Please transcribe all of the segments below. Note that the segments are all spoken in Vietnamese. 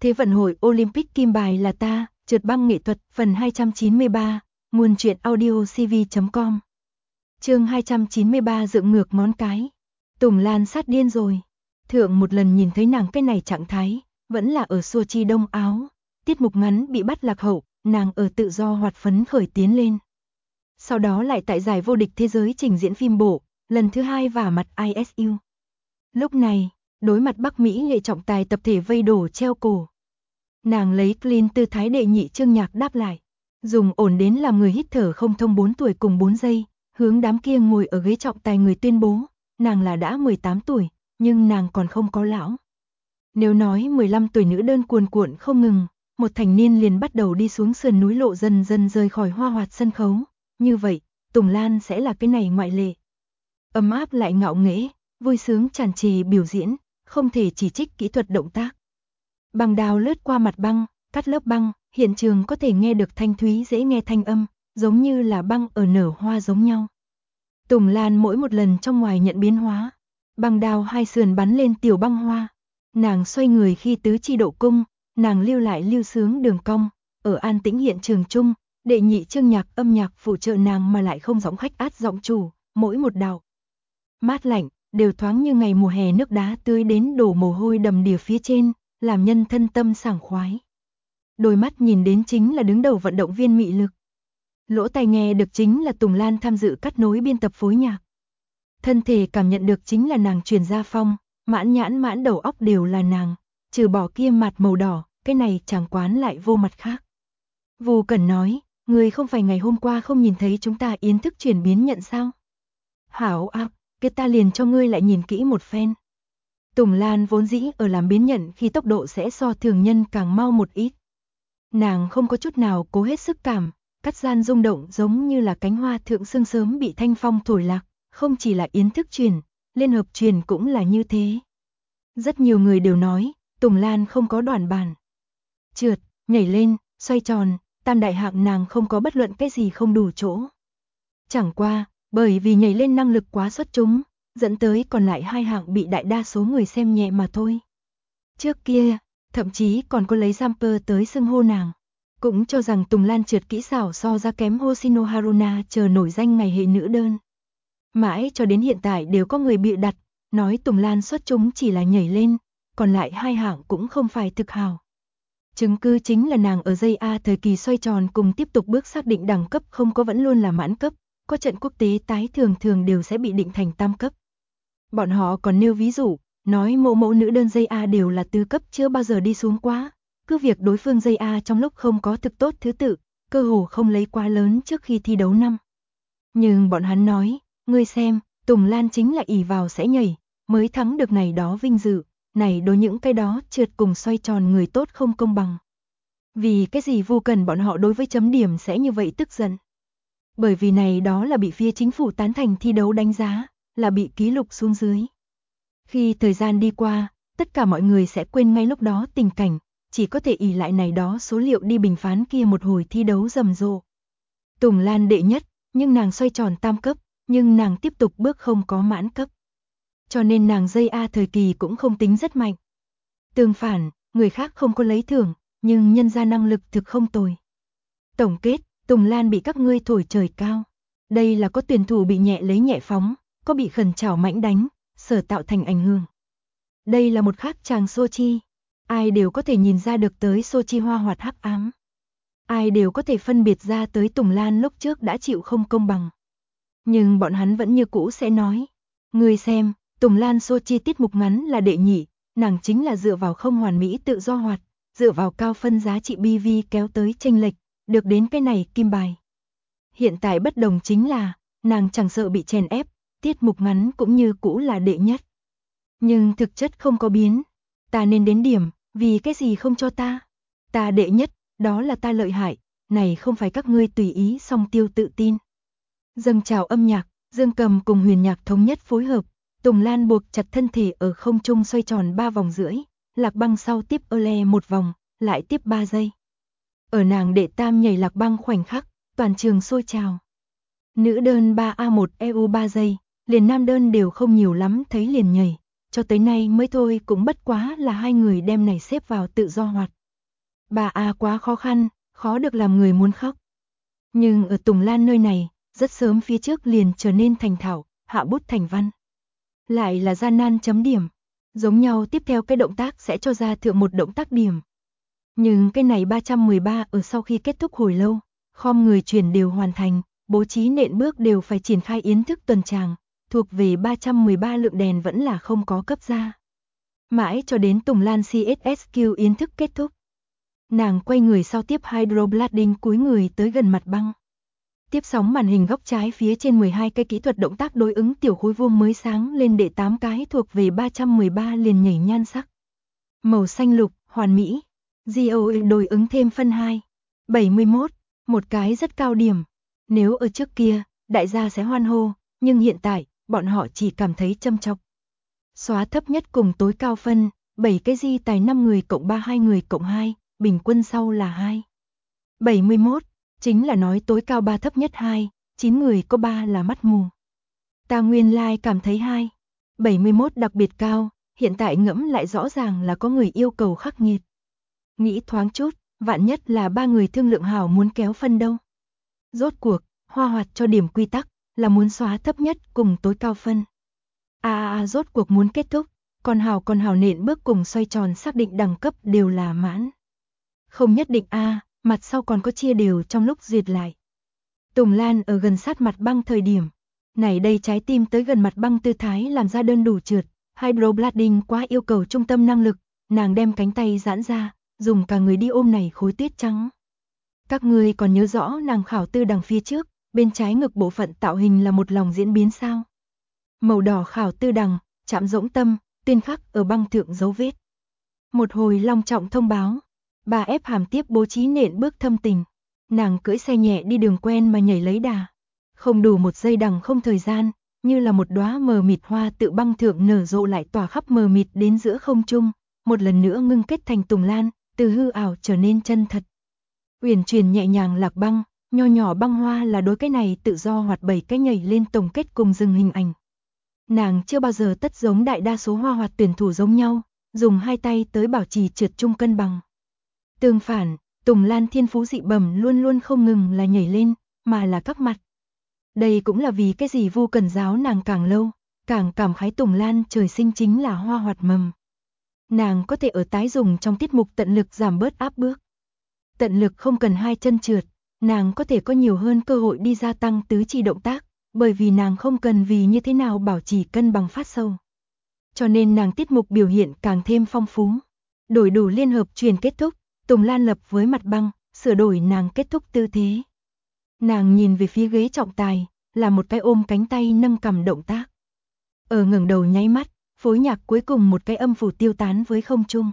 Thế vận hội Olympic kim bài là ta, trượt băng nghệ thuật, phần 293, nguồn truyện audio cv.com. Chương 293 dựng ngược ngón cái. Tùng Lan sát điên rồi. Thượng một lần nhìn thấy nàng cái này trạng thái, vẫn là ở Sochi Đông Áo, tiết mục ngắn bị bắt lạc hậu, nàng ở tự do hoạt phấn khởi tiến lên. Sau đó lại tại giải vô địch thế giới trình diễn phim bộ, lần thứ 2 vả mặt ISU. Lúc này, đối mặt Bắc Mỹ nghệ trọng tài tập thể vây đổ treo cổ. Nàng lấy clean tư thái đệ nhị Trương Nhạc đáp lại, dùng ổn đến làm người hít thở không thông 4 tuổi cùng 4 giây, hướng đám kia ngồi ở ghế trọng tài người tuyên bố, nàng là đã 18 tuổi, nhưng nàng còn không có lão. Nếu nói 15 tuổi nữ đơn cuồn cuộn không ngừng, một thành niên liền bắt đầu đi xuống sườn núi lộ dần dần rời khỏi hoa hoạt sân khấu, như vậy, Tùng Lan sẽ là cái này ngoại lệ. Ấm áp lại ngạo nghễ, vui sướng tràn trề biểu diễn, không thể chỉ trích kỹ thuật động tác. Băng đao lướt qua mặt băng, cắt lớp băng, hiện trường có thể nghe được thanh thúy dễ nghe thanh âm, giống như là băng ở nở hoa giống nhau. Tùng Lan mỗi một lần trong ngoài nhận biến hóa, băng đao hai sườn bắn lên tiểu băng hoa. Nàng xoay người khi tứ chi độ cung, nàng lưu lại lưu sướng đường cong, ở an tĩnh hiện trường chung, đệ nhị Trương Nhạc âm nhạc phụ trợ nàng mà lại không giọng khách át giọng chủ, mỗi một đạo mát lạnh, đều thoáng như ngày mùa hè nước đá tưới đến đổ mồ hôi đầm đìa phía trên, làm nhân thân tâm sảng khoái. Đôi mắt nhìn đến chính là đứng đầu vận động viên mị lực. Lỗ tai nghe được chính là Tùng Lan tham dự cắt nối biên tập phối nhạc. Thân thể cảm nhận được chính là nàng truyền ra phong, mãn nhãn mãn đầu óc đều là nàng, trừ bỏ kia mặt màu đỏ, cái này chẳng quán lại vô mặt khác. Vu Cẩn nói, người không phải ngày hôm qua không nhìn thấy chúng ta yến thức chuyển biến nhận sao? Hảo ác, kia ta liền cho ngươi lại nhìn kỹ một phen. Tùng Lan vốn dĩ ở làm biến nhận khi tốc độ sẽ so thường nhân càng mau một ít. Nàng không có chút nào cố hết sức cảm, cắt gian rung động giống như là cánh hoa thượng sương sớm bị thanh phong thổi lạc, không chỉ là yến thức truyền, liên hợp truyền cũng là như thế. Rất nhiều người đều nói, Tùng Lan không có đoạn bản. Trượt, nhảy lên, xoay tròn, tam đại hạng nàng không có bất luận cái gì không đủ chỗ. Chẳng qua, bởi vì nhảy lên năng lực quá xuất chúng, dẫn tới còn lại hai hạng bị đại đa số người xem nhẹ mà thôi. Trước kia, thậm chí còn có lấy Jumper tới xưng hô nàng, cũng cho rằng Tùng Lan trượt kỹ xảo so ra kém Hoshino Haruna chờ nổi danh ngày hệ nữ đơn. Mãi cho đến hiện tại đều có người bịa đặt, nói Tùng Lan xuất chúng chỉ là nhảy lên, còn lại hai hạng cũng không phải thực hào. Chứng cứ chính là nàng ở dây A thời kỳ xoay tròn cùng tiếp tục bước xác định đẳng cấp không có vẫn luôn là mãn cấp, có trận quốc tế tái thường đều sẽ bị định thành tam cấp. Bọn họ còn nêu ví dụ, nói mẫu nữ đơn dây A đều là tứ cấp chưa bao giờ đi xuống quá, cứ việc đối phương dây A trong lúc không có thực tốt thứ tự, cơ hồ không lấy quá lớn trước khi thi đấu năm. Nhưng bọn hắn nói, ngươi xem, Tùng Lan chính là ỷ vào sẽ nhảy, mới thắng được này đó vinh dự, này đối những cái đó trượt cùng xoay tròn người tốt không công bằng. Vì cái gì Vu Cẩn bọn họ đối với chấm điểm sẽ như vậy tức giận? Bởi vì này đó là bị phía chính phủ tán thành thi đấu đánh giá, là bị ký lục xuống dưới. Khi thời gian đi qua, tất cả mọi người sẽ quên ngay lúc đó tình cảnh, chỉ có thể ỷ lại này đó số liệu đi bình phán kia một hồi thi đấu rầm rộ. Tùng Lan đệ nhất, nhưng nàng xoay tròn tam cấp, nhưng nàng tiếp tục bước không có mãn cấp. Cho nên nàng dây A thời kỳ cũng không tính rất mạnh. Tương phản, người khác không có lấy thưởng, nhưng nhân ra năng lực thực không tồi. Tổng kết, Tùng Lan bị các ngươi thổi trời cao. Đây là có tuyển thủ bị nhẹ lấy nhẹ phóng, có bị khẩn trảo mãnh đánh, sở tạo thành ảnh hưởng. Đây là một khác chàng Sochi. Ai đều có thể nhìn ra được tới Sochi hoa hoạt hắc ám. Ai đều có thể phân biệt ra tới Tùng Lan lúc trước đã chịu không công bằng. Nhưng bọn hắn vẫn như cũ sẽ nói. Người xem, Tùng Lan Sochi tiết mục ngắn là đệ nhị, nàng chính là dựa vào không hoàn mỹ tự do hoạt, dựa vào cao phân giá trị BV kéo tới chênh lệch, được đến cái này kim bài. Hiện tại bất đồng chính là, nàng chẳng sợ bị chèn ép, tiết mục ngắn cũng như cũ là đệ nhất. Nhưng thực chất không có biến. Ta nên đến điểm, vì cái gì không cho ta? Ta đệ nhất, đó là ta lợi hại, này không phải các ngươi tùy ý song tiêu tự tin. Dâng trào âm nhạc, Dương Cầm cùng Huyền Nhạc thống nhất phối hợp, Tùng Lan buộc chặt thân thể ở không trung xoay tròn 3 vòng rưỡi, lạc băng sau tiếp le một vòng, lại tiếp 3 giây. Ở nàng đệ tam nhảy lạc băng khoảnh khắc, toàn trường sôi trào. Nữ đơn 3A1 EU 3 giây, liền nam đơn đều không nhiều lắm thấy liền nhảy, cho tới nay mới thôi cũng bất quá là hai người đem này xếp vào tự do hoạt. Bà quá khó khăn, khó được làm người muốn khóc. Nhưng ở Tùng Lan nơi này, rất sớm phía trước liền trở nên thành thạo, hạ bút thành văn. Lại là gian nan chấm điểm. Giống nhau tiếp theo cái động tác sẽ cho ra thượng một động tác điểm. Nhưng cái này 313 ở sau khi kết thúc hồi lâu, khom người chuyển đều hoàn thành, bố trí nện bước đều phải triển khai yến thức tuần tràng, thuộc về 313 lượng đèn vẫn là không có cấp ra. Mãi cho đến Tùng Lan CSSQ yến thức kết thúc. Nàng quay người sau tiếp hydroblading cúi người tới gần mặt băng. Tiếp sóng màn hình góc trái phía trên 12 cái kỹ thuật động tác đối ứng tiểu khối vuông mới sáng lên để 8 cái thuộc về 313 liền nhảy nhan sắc. Màu xanh lục, hoàn mỹ. GOE đối ứng thêm phân 2. 71, một cái rất cao điểm. Nếu ở trước kia, đại gia sẽ hoan hô, nhưng hiện tại, bọn họ chỉ cảm thấy châm chọc. Xóa thấp nhất cùng tối cao phân, 7 cái di tài 5 người cộng 3 2 người cộng 2, bình quân sau là 2. 71, chính là nói tối cao 3 thấp nhất 2, 9 người có 3 là mắt mù. Ta nguyên lai cảm thấy 2. 71 đặc biệt cao, hiện tại ngẫm lại rõ ràng là có người yêu cầu khắc nghiệt. Nghĩ thoáng chút, vạn nhất là 3 người thương lượng hảo muốn kéo phân đâu. Rốt cuộc, Hoa Hoạt cho điểm quy tắc, là muốn xóa thấp nhất cùng tối cao phân. Rốt cuộc muốn kết thúc, còn hảo nện bước cùng xoay tròn xác định đẳng cấp đều là mãn. Không nhất định mặt sau còn có chia đều trong lúc duyệt lại. Tùng Lan ở gần sát mặt băng thời điểm, này đây trái tim tới gần mặt băng tư thái làm ra đơn đủ trượt, hydroblading quá yêu cầu trung tâm năng lực, nàng đem cánh tay giãn ra, dùng cả người đi ôm này khối tuyết trắng. Các ngươi còn nhớ rõ nàng khảo tư đằng phía trước, bên trái ngực bộ phận tạo hình là một lòng diễn biến sao? Màu đỏ khảo tư đằng, chạm rỗng tâm, tuyên khắc ở băng thượng dấu vết. Một hồi long trọng thông báo, bà ép hàm tiếp bố trí nện bước thâm tình. Nàng cưỡi xe nhẹ đi đường quen mà nhảy lấy đà. Không đủ một giây đằng không thời gian, như là một đóa mờ mịt hoa tự băng thượng nở rộ lại tỏa khắp mờ mịt đến giữa không trung, một lần nữa ngưng kết thành Tùng Lan, từ hư ảo trở nên chân thật. Uyển chuyển nhẹ nhàng lạc băng, nho nhỏ băng hoa là đối cái này tự do hoạt 7 cái nhảy lên tổng kết cùng dừng hình ảnh. Nàng chưa bao giờ tất giống đại đa số hoa hoạt tuyển thủ giống nhau, dùng hai tay tới bảo trì trượt trung cân bằng. Tương phản, Tùng Lan thiên phú dị bẩm luôn luôn không ngừng là nhảy lên, mà là các mặt. Đây cũng là vì cái gì Vu Cần giáo nàng càng lâu, càng cảm khái Tùng Lan trời sinh chính là hoa hoạt mầm. Nàng có thể ở tái dùng trong tiết mục tận lực giảm bớt áp bước. Tận lực không cần hai chân trượt, nàng có thể có nhiều hơn cơ hội đi gia tăng tứ chi động tác, bởi vì nàng không cần vì như thế nào bảo trì cân bằng phát sâu. Cho nên nàng tiết mục biểu hiện càng thêm phong phú. Đổi đủ liên hợp truyền kết thúc, Tùng Lan lập với mặt băng, sửa đổi nàng kết thúc tư thế. Nàng nhìn về phía ghế trọng tài, là một cái ôm cánh tay nâng cầm động tác. Ở ngẩng đầu nháy mắt, phối nhạc cuối cùng một cái âm phủ tiêu tán với không trung.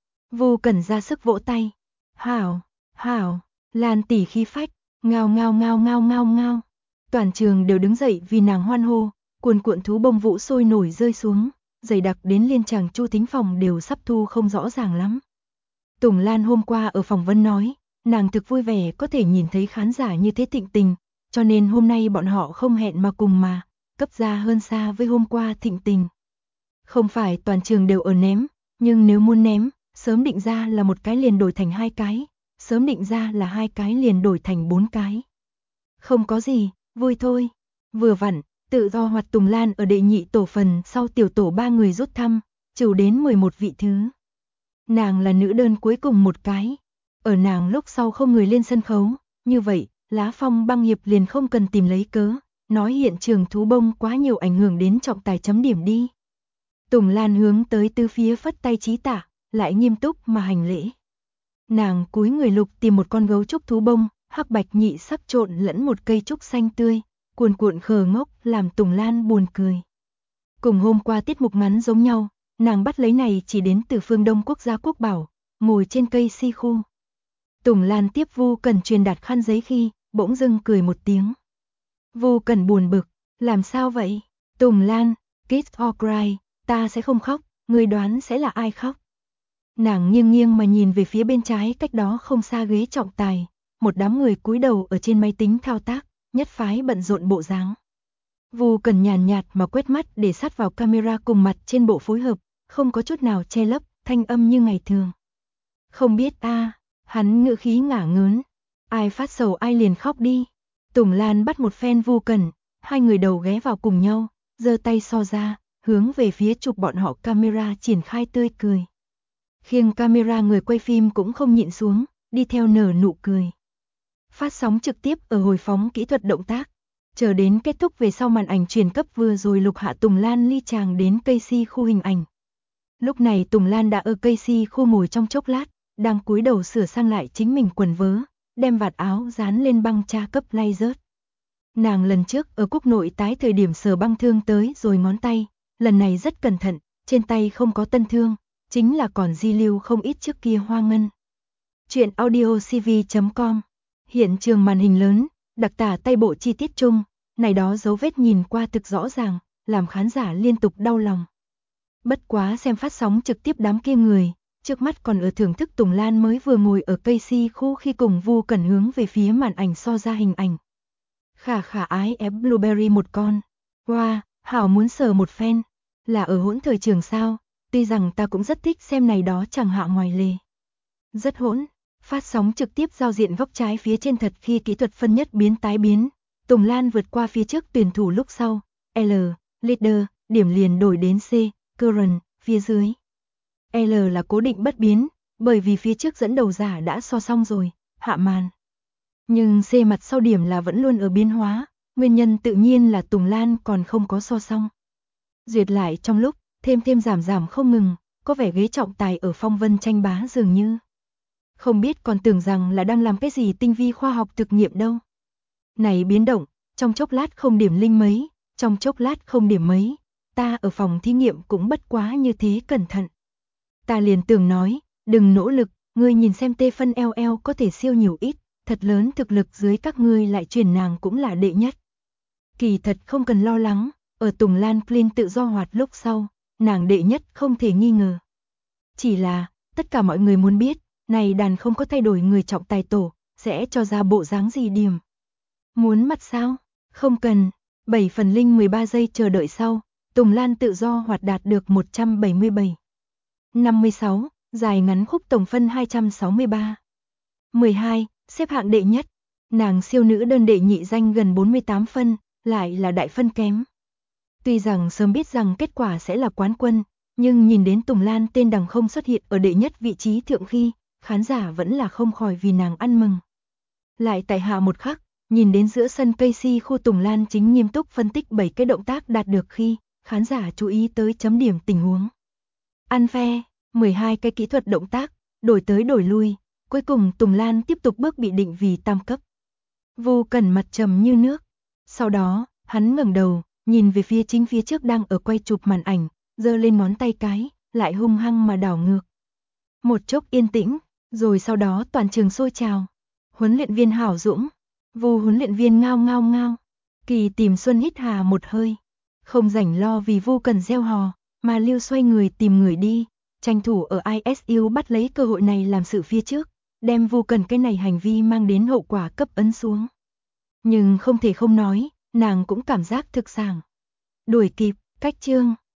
Vu Cần ra sức vỗ tay. Hảo, hảo, Lan tỷ khí phách, ngao ngao ngao ngao ngao ngao. Toàn trường đều đứng dậy vì nàng hoan hô, cuồn cuộn thú bông vũ sôi nổi rơi xuống, dày đặc đến liên tràng Chu Thính phòng đều sắp thu không rõ ràng lắm. Tùng Lan hôm qua ở phỏng vấn nói, nàng thực vui vẻ có thể nhìn thấy khán giả như thế thịnh tình, cho nên hôm nay bọn họ không hẹn mà cùng mà, cấp ra hơn xa với hôm qua thịnh tình. Không phải toàn trường đều ở ném, nhưng nếu muốn ném, sớm định ra là một cái liền đổi thành 2 cái, sớm định ra là 2 cái liền đổi thành 4 cái. Không có gì, vui thôi. Vừa vặn, tự do hoạt Tùng Lan ở đệ nhị tổ phần sau tiểu tổ 3 người rút thăm, trừ đến 11 vị thứ. Nàng là nữ đơn cuối cùng một cái. Ở nàng lúc sau không người lên sân khấu, như vậy, Lá Phong băng hiệp liền không cần tìm lấy cớ, nói hiện trường thú bông quá nhiều ảnh hưởng đến trọng tài chấm điểm đi. Tùng Lan hướng tới tứ phía phất tay trí tạ, lại nghiêm túc mà hành lễ. Nàng cúi người lục tìm một con gấu trúc thú bông, hắc bạch nhị sắc trộn lẫn một cây trúc xanh tươi, cuồn cuộn khờ ngốc làm Tùng Lan buồn cười. Cùng hôm qua tiết mục ngắn giống nhau, nàng bắt lấy này chỉ đến từ phương Đông quốc gia quốc bảo, ngồi trên cây si khu. Tùng Lan tiếp Vu Cần truyền đạt khăn giấy khi, bỗng dưng cười một tiếng. Vu Cần buồn bực, làm sao vậy? Tùng Lan, Kiss or Cry, ta sẽ không khóc, ngươi đoán sẽ là ai khóc? Nàng nghiêng nghiêng mà nhìn về phía bên trái cách đó không xa ghế trọng tài, một đám người cúi đầu ở trên máy tính thao tác, nhất phái bận rộn bộ dáng. Vu Cần nhàn nhạt mà quét mắt để sát vào camera cùng mặt trên bộ phối hợp, không có chút nào che lấp, thanh âm như ngày thường. Không biết hắn ngữ khí ngả ngớn. Ai phát sầu ai liền khóc đi. Tùng Lan bắt một phen Vu Cần, hai người đầu ghé vào cùng nhau, giơ tay so ra, hướng về phía chụp bọn họ camera triển khai tươi cười. Khiêng camera người quay phim cũng không nhịn xuống, đi theo nở nụ cười. Phát sóng trực tiếp ở hồi phóng kỹ thuật động tác. Chờ đến kết thúc về sau màn ảnh truyền cấp vừa rồi lục hạ Tùng Lan ly chàng đến cây si khu hình ảnh. Lúc này Tùng Lan đã ở cây si khu ngồi trong chốc lát, đang cúi đầu sửa sang lại chính mình quần vớ, đem vạt áo dán lên băng tra cấp lay rớt. Nàng lần trước ở Cúc Nội tái thời điểm sờ băng thương tới rồi ngón tay, lần này rất cẩn thận, trên tay không có tân thương, chính là còn di lưu không ít trước kia hoa ngân. Chuyện audio cv.com. Hiện trường màn hình lớn, đặc tả tay bộ chi tiết chung, này đó dấu vết nhìn qua thực rõ ràng, làm khán giả liên tục đau lòng. Bất quá xem phát sóng trực tiếp đám kia người, trước mắt còn ở thưởng thức Tùng Lan mới vừa ngồi ở cây si khu khi cùng Vu Cần hướng về phía màn ảnh so ra hình ảnh. Khả ái ép blueberry một con. Wow, hảo muốn sờ một phen. Là ở hỗn thời trường sao, tuy rằng ta cũng rất thích xem này đó chẳng hạ ngoài lề. Rất hỗn. Phát sóng trực tiếp giao diện góc trái phía trên thật khi kỹ thuật phân nhất biến tái biến. Tùng Lan vượt qua phía trước tuyển thủ lúc sau. L, leader, điểm liền đổi đến C, current, phía dưới. L là cố định bất biến, bởi vì phía trước dẫn đầu giả đã so xong rồi, hạ màn. Nhưng C mặt sau điểm là vẫn luôn ở biến hóa, nguyên nhân tự nhiên là Tùng Lan còn không có so xong. Duyệt lại trong lúc, thêm giảm không ngừng, có vẻ ghế trọng tài ở phong vân tranh bá dường như. Không biết còn tưởng rằng là đang làm cái gì tinh vi khoa học thực nghiệm đâu. Này biến động, trong chốc lát không điểm linh mấy, trong chốc lát không điểm mấy, ta ở phòng thí nghiệm cũng bất quá như thế cẩn thận. Ta liền tưởng nói, đừng nỗ lực, ngươi nhìn xem tê phân LL có thể siêu nhiều ít, thật lớn thực lực dưới các ngươi lại truyền nàng cũng là đệ nhất. Kỳ thật không cần lo lắng, ở Tùng Lan clean tự do hoạt lúc sau, nàng đệ nhất không thể nghi ngờ. Chỉ là, tất cả mọi người muốn biết, này đàn không có thay đổi người trọng tài tổ, sẽ cho ra bộ dáng gì điểm. Muốn mặt sao? Không cần, 7 phần linh 13 giây chờ đợi sau, Tùng Lan tự do hoạt đạt được 177. 56, dài ngắn khúc tổng phân 263. 12, xếp hạng đệ nhất. Nàng siêu nữ đơn đệ nhị danh gần 48 phân, lại là đại phân kém. Tuy rằng sớm biết rằng kết quả sẽ là quán quân, nhưng nhìn đến Tùng Lan tên đằng không xuất hiện ở đệ nhất vị trí thượng khi, khán giả vẫn là không khỏi vì nàng ăn mừng. Lại tại hạ một khắc, nhìn đến giữa sân cây si khu Tùng Lan chính nghiêm túc phân tích 7 cái động tác đạt được khi, khán giả chú ý tới chấm điểm tình huống. Ăn phe, 12 cái kỹ thuật động tác, đổi tới đổi lui, cuối cùng Tùng Lan tiếp tục bước bị định vì tam cấp. Vu Cần mặt trầm như nước. Sau đó, hắn ngẩng đầu, nhìn về phía chính phía trước đang ở quay chụp màn ảnh, giơ lên ngón tay cái, lại hung hăng mà đảo ngược. Một chốc yên tĩnh, rồi sau đó toàn trường sôi trào. Huấn luyện viên Hảo Dũng, Vu huấn luyện viên ngao ngao ngao. Kỳ Tìm Xuân hít hà một hơi, không rảnh lo vì Vu Cần gieo hò, mà lưu xoay người tìm người đi, tranh thủ ở ISU bắt lấy cơ hội này làm sự phía trước, đem Vu Cần cái này hành vi mang đến hậu quả cấp ấn xuống. Nhưng không thể không nói, nàng cũng cảm giác thực sảng. Đuổi kịp, cách chương.